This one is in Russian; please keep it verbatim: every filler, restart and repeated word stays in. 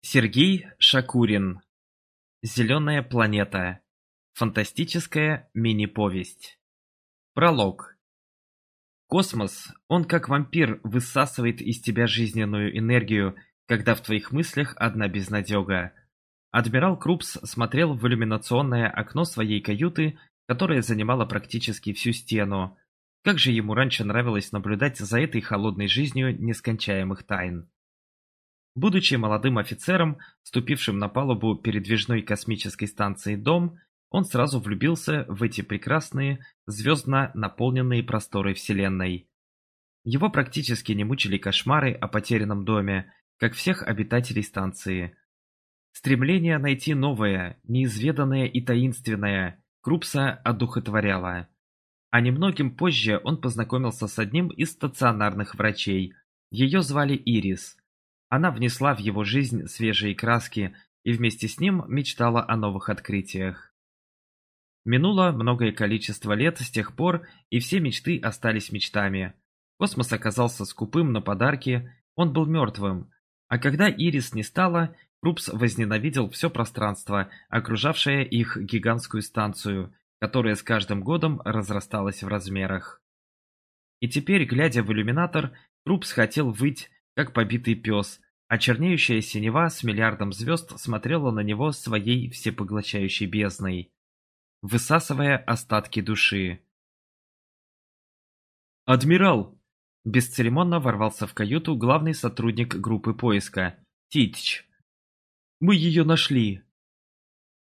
Сергей Шакурин. Зеленая планета. Фантастическая мини-повесть. Пролог. Космос, он как вампир высасывает из тебя жизненную энергию, когда в твоих мыслях одна безнадега. Адмирал Крупс смотрел в иллюминационное окно своей каюты, которая занимала практически всю стену. Как же ему раньше нравилось наблюдать за этой холодной жизнью нескончаемых тайн. Будучи молодым офицером, вступившим на палубу передвижной космической станции «Дом», он сразу влюбился в эти прекрасные, звездно наполненные просторы Вселенной. Его практически не мучили кошмары о потерянном доме, как всех обитателей станции. Стремление найти новое, неизведанное и таинственное Крупса одухотворяло. А немногим позже он познакомился с одним из стационарных врачей. Ее звали Ирис. Она внесла в его жизнь свежие краски и вместе с ним мечтала о новых открытиях. Минуло многое количество лет с тех пор, и все мечты остались мечтами. Космос оказался скупым на подарки, он был мертвым. А когда Ирис не стало, Крупс возненавидел все пространство, окружавшее их гигантскую станцию, которая с каждым годом разрасталась в размерах. И теперь, глядя в иллюминатор, Крупс хотел выть, как побитый пес, а чернеющая синева с миллиардом звезд смотрела на него своей всепоглощающей бездной, высасывая остатки души. «Адмирал!» – бесцеремонно ворвался в каюту главный сотрудник группы поиска – Титч. «Мы ее нашли!»